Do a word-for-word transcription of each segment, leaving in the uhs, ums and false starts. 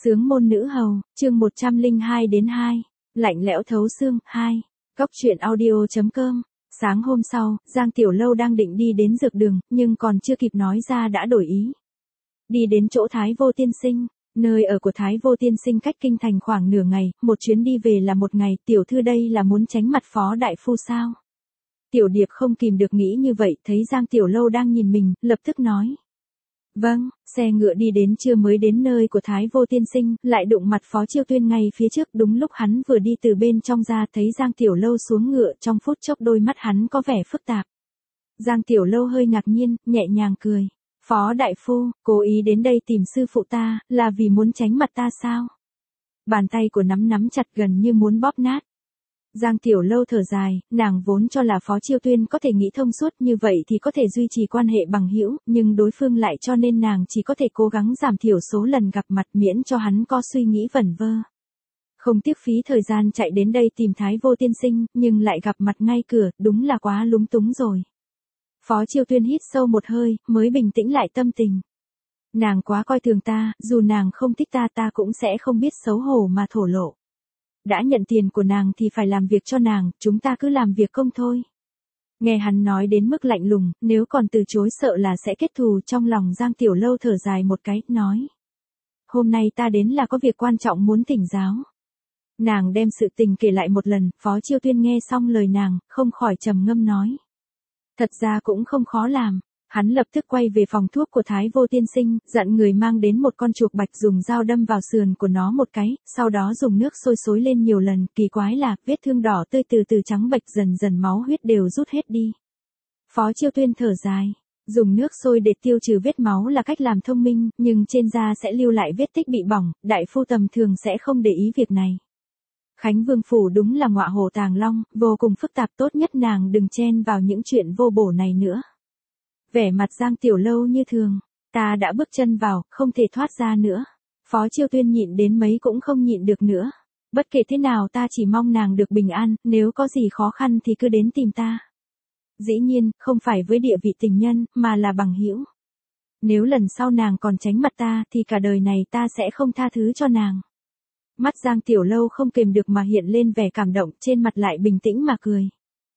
Sướng môn nữ hầu, chương một trăm lẻ hai đến hai. Lạnh lẽo thấu xương, hai. Cóc truyện audio.com. Sáng hôm sau, Giang Tiểu Lâu đang định đi đến dược đường, nhưng còn chưa kịp nói ra đã đổi ý. Đi đến chỗ Thái Vô Tiên Sinh, nơi ở của Thái Vô Tiên Sinh cách kinh thành khoảng nửa ngày, một chuyến đi về là một ngày, tiểu thư đây là muốn tránh mặt Phó đại phu sao? Tiểu Điệp không kìm được nghĩ như vậy, thấy Giang Tiểu Lâu đang nhìn mình, lập tức nói. Vâng, xe ngựa đi đến trưa mới đến nơi của Thái Vô Tiên Sinh, lại đụng mặt Phó Chiêu Tuyên ngay phía trước, đúng lúc hắn vừa đi từ bên trong ra thấy Giang Tiểu Lâu xuống ngựa, trong phút chốc đôi mắt hắn có vẻ phức tạp. Giang Tiểu Lâu hơi ngạc nhiên, nhẹ nhàng cười. Phó đại phu, cố ý đến đây tìm sư phụ ta, là vì muốn tránh mặt ta sao? Bàn tay của nắm nắm chặt gần như muốn bóp nát. Giang Tiểu Lâu thở dài, nàng vốn cho là Phó Chiêu Tuyên có thể nghĩ thông suốt như vậy thì có thể duy trì quan hệ bằng hữu, nhưng đối phương lại cho nên nàng chỉ có thể cố gắng giảm thiểu số lần gặp mặt miễn cho hắn có suy nghĩ vẩn vơ. Không tiếc phí thời gian chạy đến đây tìm Thái Vô Tiên Sinh, nhưng lại gặp mặt ngay cửa, đúng là quá lúng túng rồi. Phó Chiêu Tuyên hít sâu một hơi, mới bình tĩnh lại tâm tình. Nàng quá coi thường ta, dù nàng không thích ta ta cũng sẽ không biết xấu hổ mà thổ lộ. Đã nhận tiền của nàng thì phải làm việc cho nàng, chúng ta cứ làm việc công thôi. Nghe hắn nói đến mức lạnh lùng, nếu còn từ chối sợ là sẽ kết thù, trong lòng Giang Tiểu Lâu thở dài một cái, nói. Hôm nay ta đến là có việc quan trọng muốn thỉnh giáo. Nàng đem sự tình kể lại một lần, Phó Chiêu Tuyên nghe xong lời nàng, không khỏi trầm ngâm nói. Thật ra cũng không khó làm. Hắn lập tức quay về phòng thuốc của Thái Vô Tiên Sinh, dặn người mang đến một con chuột bạch dùng dao đâm vào sườn của nó một cái, sau đó dùng nước sôi xối lên nhiều lần, kỳ quái là, vết thương đỏ tươi từ từ trắng bệch dần dần máu huyết đều rút hết đi. Phó Chiêu Tuyên thở dài, dùng nước sôi để tiêu trừ vết máu là cách làm thông minh, nhưng trên da sẽ lưu lại vết tích bị bỏng, đại phu tầm thường sẽ không để ý việc này. Khánh Vương phủ đúng là ngọa hổ tàng long, vô cùng phức tạp, tốt nhất nàng đừng chen vào những chuyện vô bổ này nữa. Vẻ mặt Giang Tiểu Lâu như thường, ta đã bước chân vào, không thể thoát ra nữa. Phó Chiêu Tuyên nhịn đến mấy cũng không nhịn được nữa. Bất kể thế nào ta chỉ mong nàng được bình an, nếu có gì khó khăn thì cứ đến tìm ta. Dĩ nhiên, không phải với địa vị tình nhân, mà là bằng hữu. Nếu lần sau nàng còn tránh mặt ta thì cả đời này ta sẽ không tha thứ cho nàng. Mắt Giang Tiểu Lâu không kềm được mà hiện lên vẻ cảm động, trên mặt lại bình tĩnh mà cười.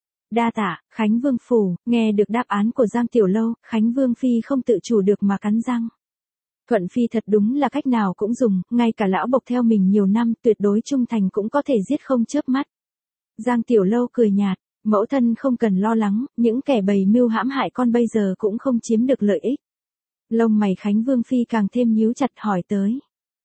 Đa tạ, Khánh Vương phủ, nghe được đáp án của Giang Tiểu Lâu, Khánh Vương phi không tự chủ được mà cắn răng. Thuận phi thật đúng là cách nào cũng dùng, ngay cả lão bộc theo mình nhiều năm, tuyệt đối trung thành cũng có thể giết không chớp mắt. Giang Tiểu Lâu cười nhạt, mẫu thân không cần lo lắng, những kẻ bày mưu hãm hại con bây giờ cũng không chiếm được lợi ích. Lông mày Khánh Vương phi càng thêm nhíu chặt hỏi tới.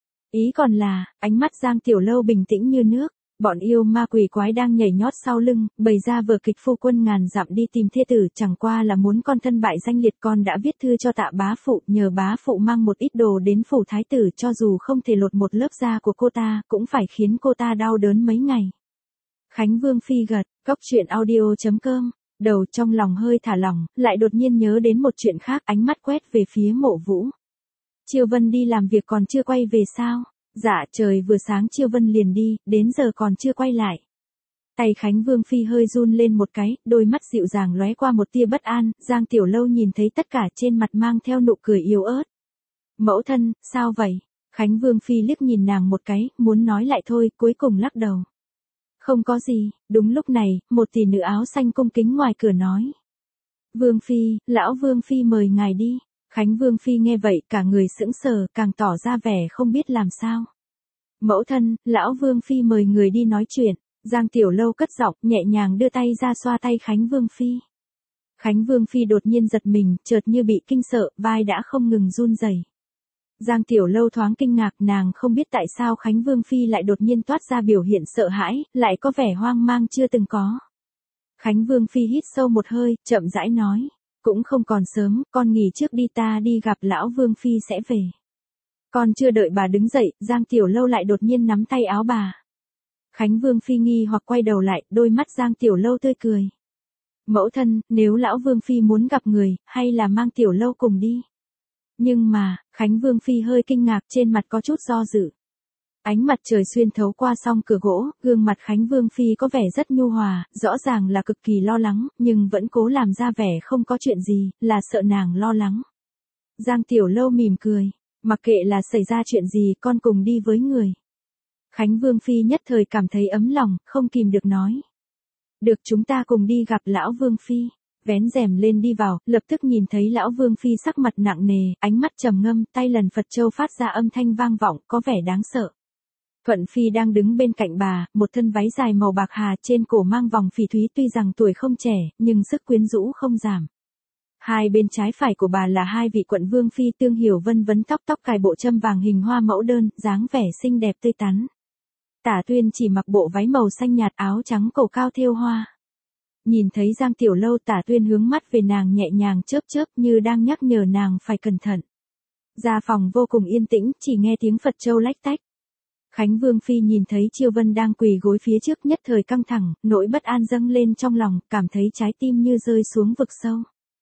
Ý còn là, ánh mắt Giang Tiểu Lâu bình tĩnh như nước. Bọn yêu ma quỷ quái đang nhảy nhót sau lưng, bày ra vở kịch phu quân ngàn dặm đi tìm thê tử, chẳng qua là muốn con thân bại danh liệt, con đã viết thư cho Tạ bá phụ, nhờ bá phụ mang một ít đồ đến phủ thái tử, cho dù không thể lột một lớp da của cô ta, cũng phải khiến cô ta đau đớn mấy ngày. Khánh Vương phi gật, cóc truyện audio.com, đầu trong lòng hơi thả lỏng, lại đột nhiên nhớ đến một chuyện khác, ánh mắt quét về phía Mộ Vũ. Chiêu Vân đi làm việc còn chưa quay về sao? Dạ, trời vừa sáng Chiêu Vân liền đi, đến giờ còn chưa quay lại. Tay Khánh Vương phi hơi run lên một cái, đôi mắt dịu dàng lóe qua một tia bất an, Giang Tiểu Lâu nhìn thấy tất cả trên mặt mang theo nụ cười yếu ớt. Mẫu thân, sao vậy? Khánh Vương phi liếc nhìn nàng một cái, muốn nói lại thôi, cuối cùng lắc đầu. Không có gì. Đúng lúc này, một tỷ nữ áo xanh cung kính ngoài cửa nói. Vương phi, lão Vương phi mời ngài đi. Khánh Vương phi nghe vậy cả người sững sờ, càng tỏ ra vẻ không biết làm sao. Mẫu thân, lão Vương phi mời người đi nói chuyện. Giang Tiểu Lâu cất giọng, nhẹ nhàng đưa tay ra xoa tay Khánh Vương phi. Khánh Vương phi đột nhiên giật mình, chợt như bị kinh sợ, vai đã không ngừng run rẩy. Giang Tiểu Lâu thoáng kinh ngạc, nàng không biết tại sao Khánh Vương phi lại đột nhiên toát ra biểu hiện sợ hãi, lại có vẻ hoang mang chưa từng có. Khánh Vương phi hít sâu một hơi, chậm rãi nói. Cũng không còn sớm, con nghỉ trước đi, ta đi gặp lão Vương phi sẽ về. Còn chưa đợi bà đứng dậy, Giang Tiểu Lâu lại đột nhiên nắm tay áo bà. Khánh Vương phi nghi hoặc quay đầu lại, đôi mắt Giang Tiểu Lâu tươi cười. Mẫu thân, nếu lão Vương phi muốn gặp người, hay là mang Tiểu Lâu cùng đi. Nhưng mà, Khánh Vương phi hơi kinh ngạc, trên mặt có chút do dự. Ánh mặt trời xuyên thấu qua song cửa gỗ, gương mặt Khánh Vương phi có vẻ rất nhu hòa, rõ ràng là cực kỳ lo lắng, nhưng vẫn cố làm ra vẻ không có chuyện gì, là sợ nàng lo lắng. Giang Tiểu Lâu mỉm cười, Mặc kệ là xảy ra chuyện gì con cùng đi với người. Khánh Vương Phi nhất thời cảm thấy ấm lòng, không kìm được nói. Được, chúng ta cùng đi gặp lão Vương Phi. Vén rèm lên đi vào, lập tức nhìn thấy lão Vương Phi sắc mặt nặng nề, ánh mắt trầm ngâm, tay lần Phật châu phát ra âm thanh vang vọng, có vẻ đáng sợ. Thuận Phi đang đứng bên cạnh bà, một thân váy dài màu bạc hà, trên cổ mang vòng phỉ thúy, tuy rằng tuổi không trẻ, nhưng sức quyến rũ không giảm. Hai bên trái phải của bà là hai vị quận vương phi, Tương Hiểu Vân vấn tóc tóc cài bộ châm vàng hình hoa mẫu đơn, dáng vẻ xinh đẹp tươi tắn. Tả Tuyên chỉ mặc bộ váy màu xanh nhạt, áo trắng cổ cao thêu hoa. Nhìn thấy Giang Tiểu Lâu, Tả Tuyên hướng mắt về nàng nhẹ nhàng chớp chớp như đang nhắc nhở nàng phải cẩn thận. Ra phòng vô cùng yên tĩnh, chỉ nghe tiếng Phật châu lách tách. Khánh Vương Phi nhìn thấy Chiêu Vân đang quỳ gối phía trước, nhất thời căng thẳng, nỗi bất an dâng lên trong lòng, cảm thấy trái tim như rơi xuống vực sâu.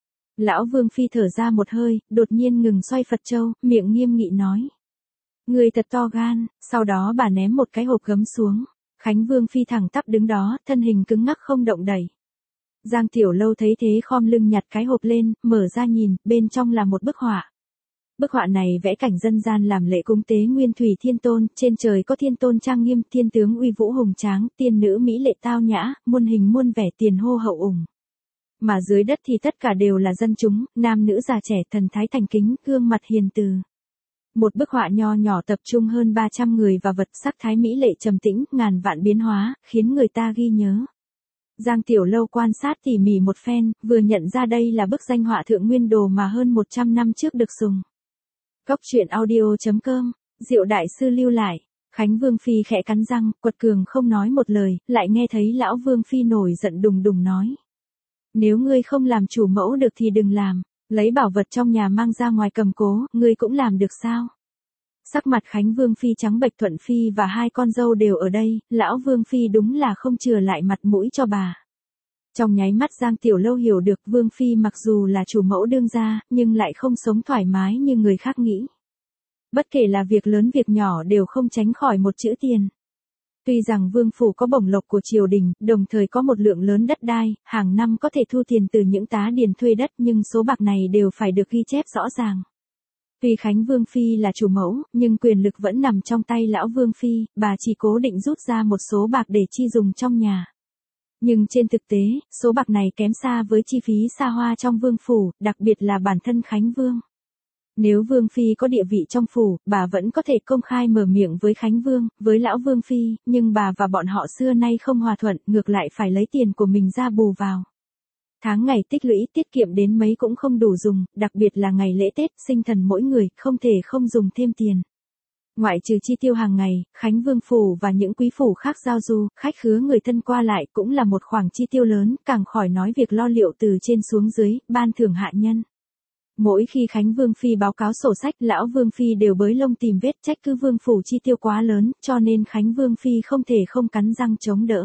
Lão Vương Phi thở ra một hơi, đột nhiên ngừng xoay Phật châu, miệng nghiêm nghị nói. Người thật to gan, sau đó bà ném một cái hộp gấm xuống. Khánh Vương Phi thẳng tắp đứng đó, thân hình cứng ngắc không động đậy. Giang Tiểu Lâu thấy thế khom lưng nhặt cái hộp lên, mở ra nhìn, bên trong là một bức họa. Bức họa này vẽ cảnh dân gian làm lễ cúng tế Nguyên Thủy Thiên Tôn, trên trời có thiên tôn trang nghiêm, thiên tướng uy vũ hùng tráng, tiên nữ mỹ lệ tao nhã, muôn hình muôn vẻ tiền hô hậu ủng. Mà dưới đất thì tất cả đều là dân chúng, nam nữ già trẻ, thần thái thành kính, gương mặt hiền từ. Một bức họa nho nhỏ tập trung hơn ba trăm người và vật, sắc thái mỹ lệ trầm tĩnh, ngàn vạn biến hóa, khiến người ta ghi nhớ. Giang Tiểu Lâu quan sát tỉ mỉ một phen, vừa nhận ra đây là bức danh họa Thượng Nguyên Đồ mà hơn một trăm năm trước được dùng. Cốc truyện audio chấm com, Diệu Đại Sư lưu lại. Khánh Vương Phi khẽ cắn răng, quật cường không nói một lời, lại nghe thấy lão Vương Phi nổi giận đùng đùng nói. Nếu ngươi không làm chủ mẫu được thì đừng làm, lấy bảo vật trong nhà mang ra ngoài cầm cố, ngươi cũng làm được sao? Sắc mặt Khánh Vương Phi trắng bệch, Thuận Phi và hai con dâu đều ở đây, lão Vương Phi đúng là không chừa lại mặt mũi cho bà. Trong nháy mắt Giang Tiểu Lâu hiểu được Vương Phi mặc dù là chủ mẫu đương gia, nhưng lại không sống thoải mái như người khác nghĩ. Bất kể là việc lớn việc nhỏ đều không tránh khỏi một chữ tiền. Tuy rằng vương phủ có bổng lộc của triều đình, đồng thời có một lượng lớn đất đai, hàng năm có thể thu tiền từ những tá điền thuê đất, nhưng số bạc này đều phải được ghi chép rõ ràng. Tuy Khánh Vương Phi là chủ mẫu, nhưng quyền lực vẫn nằm trong tay lão Vương Phi, bà chỉ cố định rút ra một số bạc để chi dùng trong nhà. Nhưng trên thực tế, số bạc này kém xa với chi phí xa hoa trong vương phủ, đặc biệt là bản thân Khánh Vương. Nếu Vương Phi có địa vị trong phủ, bà vẫn có thể công khai mở miệng với Khánh Vương, với lão Vương Phi, nhưng bà và bọn họ xưa nay không hòa thuận, ngược lại phải lấy tiền của mình ra bù vào. Tháng ngày tích lũy tiết kiệm đến mấy cũng không đủ dùng, đặc biệt là ngày lễ Tết, sinh thần mỗi người, không thể không dùng thêm tiền. Ngoại trừ chi tiêu hàng ngày, Khánh Vương phủ và những quý phủ khác giao du, khách khứa người thân qua lại cũng là một khoản chi tiêu lớn, càng khỏi nói việc lo liệu từ trên xuống dưới, ban thưởng hạ nhân. Mỗi khi Khánh Vương Phi báo cáo sổ sách, lão Vương Phi đều bới lông tìm vết, trách cứ vương phủ chi tiêu quá lớn, cho nên Khánh Vương Phi không thể không cắn răng chống đỡ.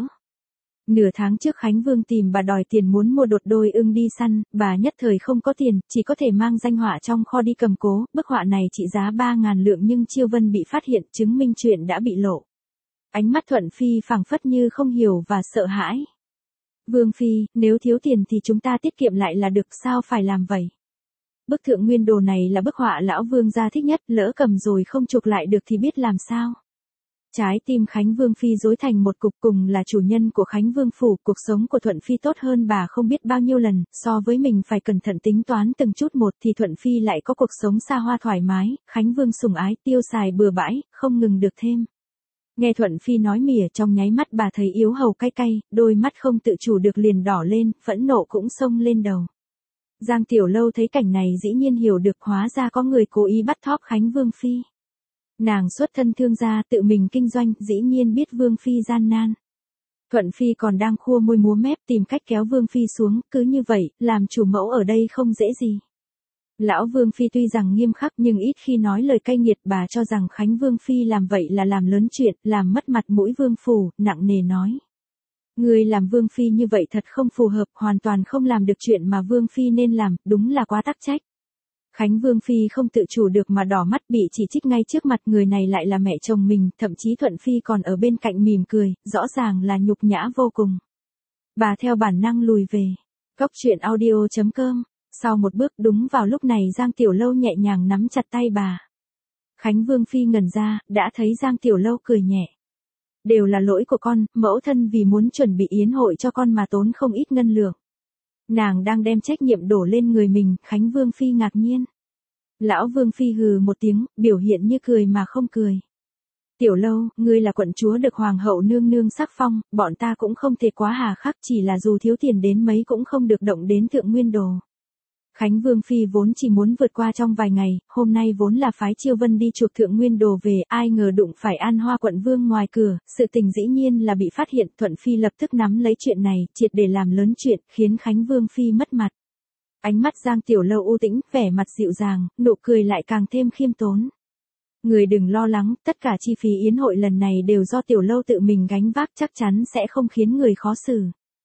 Nửa tháng trước Khánh Vương tìm bà đòi tiền muốn mua đột đôi ưng đi săn, bà nhất thời không có tiền, chỉ có thể mang danh họa trong kho đi cầm cố, bức họa này trị giá ba ngàn lượng nhưng Chiêu Vân bị phát hiện, chứng minh chuyện đã bị lộ. Ánh mắt Thuận Phi phảng phất như không hiểu và sợ hãi. Vương Phi, nếu thiếu tiền thì chúng ta tiết kiệm lại là được, sao phải làm vậy? Bức Thượng Nguyên Đồ này là bức họa lão Vương gia thích nhất, lỡ cầm rồi không chuộc lại được thì biết làm sao? Trái tim Khánh Vương Phi rối thành một cục, cùng là chủ nhân của Khánh Vương phủ, cuộc sống của Thuận Phi tốt hơn bà không biết bao nhiêu lần, so với mình phải cẩn thận tính toán từng chút một thì Thuận Phi lại có cuộc sống xa hoa thoải mái, Khánh Vương sủng ái, tiêu xài bừa bãi, không ngừng được thêm. Nghe Thuận Phi nói mỉa, trong nháy mắt bà thấy yếu hầu cay cay, đôi mắt không tự chủ được liền đỏ lên, phẫn nộ cũng xông lên đầu. Giang Tiểu Lâu thấy cảnh này dĩ nhiên hiểu được, hóa ra có người cố ý bắt thóp Khánh Vương Phi. Nàng xuất thân thương gia, tự mình kinh doanh, dĩ nhiên biết Vương Phi gian nan. Thuận Phi còn đang khua môi múa mép tìm cách kéo Vương Phi xuống, cứ như vậy, làm chủ mẫu ở đây không dễ gì. Lão Vương Phi tuy rằng nghiêm khắc nhưng ít khi nói lời cay nghiệt, bà cho rằng Khánh Vương Phi làm vậy là làm lớn chuyện, làm mất mặt mũi Vương phủ, nặng nề nói. Người làm Vương Phi như vậy thật không phù hợp, hoàn toàn không làm được chuyện mà Vương Phi nên làm, đúng là quá tắc trách. Khánh Vương Phi không tự chủ được mà đỏ mắt, bị chỉ trích ngay trước mặt, người này lại là mẹ chồng mình, thậm chí Thuận Phi còn ở bên cạnh mỉm cười, rõ ràng là nhục nhã vô cùng. Bà theo bản năng lùi về. Cốc truyện audio chấm com. Sau một bước, đúng vào lúc này Giang Tiểu Lâu nhẹ nhàng nắm chặt tay bà. Khánh Vương Phi ngẩn ra, đã thấy Giang Tiểu Lâu cười nhẹ. Đều là lỗi của con, mẫu thân vì muốn chuẩn bị yến hội cho con mà tốn không ít ngân lượng. Nàng đang đem trách nhiệm đổ lên người mình, Khánh Vương Phi ngạc nhiên. Lão Vương Phi hừ một tiếng, biểu hiện như cười mà không cười. Tiểu Lâu, ngươi là quận chúa được hoàng hậu nương nương sắc phong, bọn ta cũng không thể quá hà khắc, chỉ là dù thiếu tiền đến mấy cũng không được động đến thượng nguyên đồ. Khánh Vương Phi vốn chỉ muốn vượt qua trong vài ngày, hôm nay vốn là phái Chiêu Vân đi chuộc thượng nguyên đồ về, ai ngờ đụng phải An Hoa quận vương ngoài cửa, sự tình dĩ nhiên là bị phát hiện, Thuận Phi lập tức nắm lấy chuyện này, triệt để làm lớn chuyện, khiến Khánh Vương Phi mất mặt. Ánh mắt Giang Tiểu Lâu u tĩnh, vẻ mặt dịu dàng, nụ cười lại càng thêm khiêm tốn. Người đừng lo lắng, tất cả chi phí yến hội lần này đều do Tiểu Lâu tự mình gánh vác, chắc chắn sẽ không khiến người khó xử.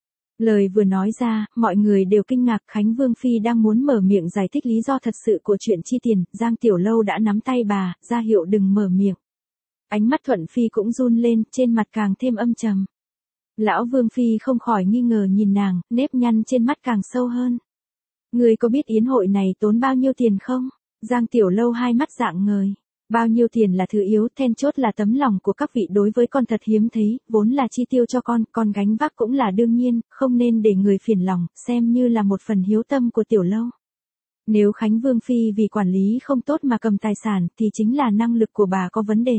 Lời vừa nói ra, mọi người đều kinh ngạc, Khánh Vương Phi đang muốn mở miệng giải thích lý do thật sự của chuyện chi tiền, Giang Tiểu Lâu đã nắm tay bà, ra hiệu đừng mở miệng. Ánh mắt Thuận Phi cũng run lên, trên mặt càng thêm âm trầm. Lão Vương Phi không khỏi nghi ngờ nhìn nàng, nếp nhăn trên mắt càng sâu hơn. Người có biết yến hội này tốn bao nhiêu tiền không? Giang Tiểu Lâu hai mắt rạng ngời. Bao nhiêu tiền là thứ yếu, then chốt là tấm lòng của các vị đối với con thật hiếm thấy, vốn là chi tiêu cho con, con gánh vác cũng là đương nhiên, không nên để người phiền lòng, xem như là một phần hiếu tâm của Tiểu Lâu. Nếu Khánh Vương Phi vì quản lý không tốt mà cầm tài sản thì chính là năng lực của bà có vấn đề.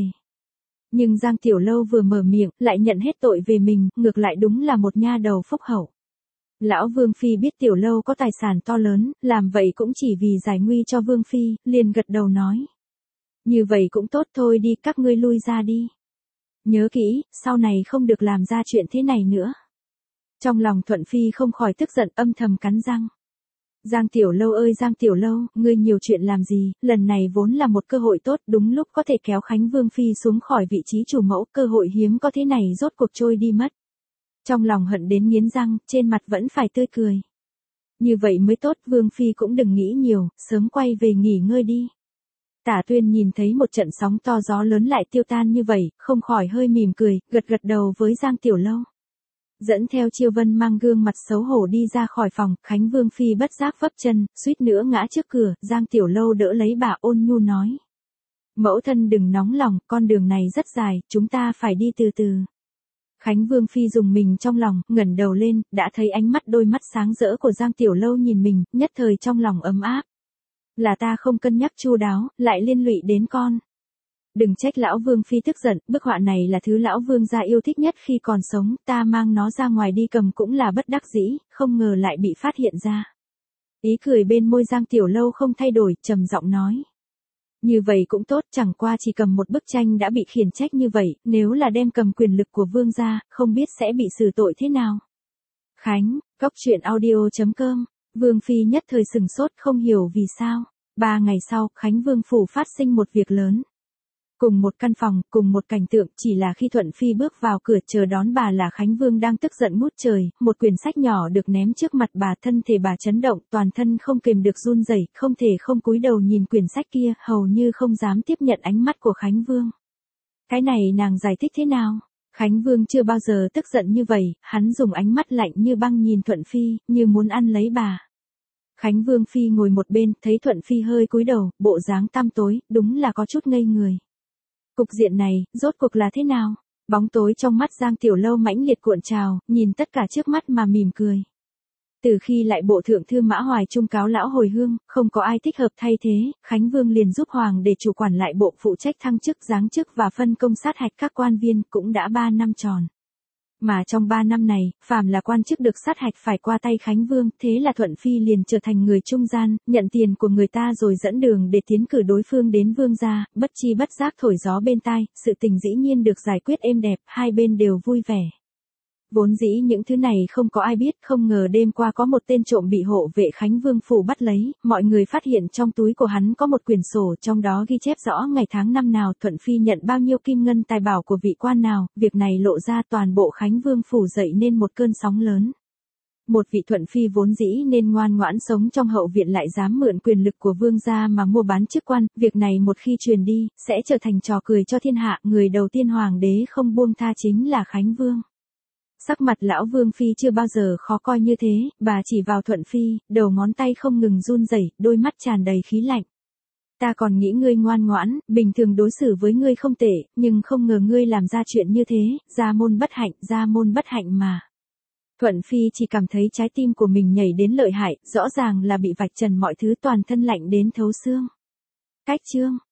Nhưng Giang Tiểu Lâu vừa mở miệng, lại nhận hết tội về mình, ngược lại đúng là một nha đầu phúc hậu. Lão Vương Phi biết Tiểu Lâu có tài sản to lớn, làm vậy cũng chỉ vì giải nguy cho Vương Phi, liền gật đầu nói. Như vậy cũng tốt thôi đi, các ngươi lui ra đi. Nhớ kỹ, sau này không được làm ra chuyện thế này nữa. Trong lòng Thuận Phi không khỏi tức giận, âm thầm cắn răng. Giang Tiểu Lâu ơi Giang Tiểu Lâu, ngươi nhiều chuyện làm gì, lần này vốn là một cơ hội tốt, đúng lúc có thể kéo Khánh Vương Phi xuống khỏi vị trí chủ mẫu, cơ hội hiếm có thế này rốt cuộc trôi đi mất. Trong lòng hận đến nghiến răng, trên mặt vẫn phải tươi cười. Như vậy mới tốt, Vương Phi cũng đừng nghĩ nhiều, sớm quay về nghỉ ngơi đi. Tả Tuyên nhìn thấy một trận sóng to gió lớn lại tiêu tan như vậy, không khỏi hơi mỉm cười, gật gật đầu với Giang Tiểu Lâu. Dẫn theo Chiêu Vân mang gương mặt xấu hổ đi ra khỏi phòng, Khánh Vương Phi bất giác vấp chân, suýt nữa ngã trước cửa, Giang Tiểu Lâu đỡ lấy bà ôn nhu nói. Mẫu thân đừng nóng lòng, con đường này rất dài, chúng ta phải đi từ từ. Khánh Vương Phi dùng mình trong lòng, ngẩng đầu lên, đã thấy ánh mắt đôi mắt sáng rỡ của Giang Tiểu Lâu nhìn mình, nhất thời trong lòng ấm áp. Là ta không cân nhắc chu đáo, lại liên lụy đến con. Đừng trách lão Vương Phi tức giận, bức họa này là thứ lão Vương gia yêu thích nhất khi còn sống, ta mang nó ra ngoài đi cầm cũng là bất đắc dĩ, không ngờ lại bị phát hiện ra. Ý cười bên môi Giang Tiểu Lâu không thay đổi, trầm giọng nói. Như vậy cũng tốt, chẳng qua chỉ cầm một bức tranh đã bị khiển trách như vậy, nếu là đem cầm quyền lực của Vương gia, không biết sẽ bị xử tội thế nào. Khánh, Cóc Truyện Audio chấm com. Vương Phi nhất thời sừng sốt không hiểu vì sao. Ba ngày sau, Khánh Vương Phủ phát sinh một việc lớn. Cùng một căn phòng, cùng một cảnh tượng, chỉ là khi Thuận Phi bước vào cửa chờ đón bà là Khánh Vương đang tức giận ngút trời, một quyển sách nhỏ được ném trước mặt bà, thân thể bà chấn động, toàn thân không kềm được run rẩy, không thể không cúi đầu nhìn quyển sách kia, hầu như không dám tiếp nhận ánh mắt của Khánh Vương. Cái này nàng giải thích thế nào? Khánh Vương chưa bao giờ tức giận như vậy, hắn dùng ánh mắt lạnh như băng nhìn Thuận Phi, như muốn ăn lấy bà. Khánh Vương Phi ngồi một bên, thấy Thuận Phi hơi cúi đầu, bộ dáng tăm tối, đúng là có chút ngây người. Cục diện này, rốt cuộc là thế nào? Bóng tối trong mắt Giang Tiểu Lâu mãnh liệt cuộn trào, nhìn tất cả trước mắt mà mỉm cười. Từ khi lại bộ thượng thư Mã Hoài trung cáo lão hồi hương, không có ai thích hợp thay thế, Khánh Vương liền giúp Hoàng để chủ quản lại bộ phụ trách thăng chức giáng chức và phân công sát hạch các quan viên, cũng đã ba năm tròn. Mà trong ba năm này, phàm là quan chức được sát hạch phải qua tay Khánh Vương, thế là Thuận Phi liền trở thành người trung gian, nhận tiền của người ta rồi dẫn đường để tiến cử đối phương đến vương gia, bất chi bất giác thổi gió bên tai, sự tình dĩ nhiên được giải quyết êm đẹp, hai bên đều vui vẻ. Vốn dĩ những thứ này không có ai biết, không ngờ đêm qua có một tên trộm bị hộ vệ Khánh Vương Phủ bắt lấy, mọi người phát hiện trong túi của hắn có một quyển sổ, trong đó ghi chép rõ ngày tháng năm nào Thuận Phi nhận bao nhiêu kim ngân tài bảo của vị quan nào, việc này lộ ra toàn bộ Khánh Vương Phủ dậy nên một cơn sóng lớn. Một vị Thuận Phi vốn dĩ nên ngoan ngoãn sống trong hậu viện lại dám mượn quyền lực của vương gia mà mua bán chức quan, việc này một khi truyền đi, sẽ trở thành trò cười cho thiên hạ, người đầu tiên hoàng đế không buông tha chính là Khánh Vương. Sắc mặt lão Vương Phi chưa bao giờ khó coi như thế, bà chỉ vào Thuận Phi, đầu ngón tay không ngừng run rẩy, đôi mắt tràn đầy khí lạnh. Ta còn nghĩ ngươi ngoan ngoãn, bình thường đối xử với ngươi không tệ, nhưng không ngờ ngươi làm ra chuyện như thế, gia môn bất hạnh, gia môn bất hạnh mà. Thuận Phi chỉ cảm thấy trái tim của mình nhảy đến lợi hại, rõ ràng là bị vạch trần mọi thứ, toàn thân lạnh đến thấu xương. Cách chương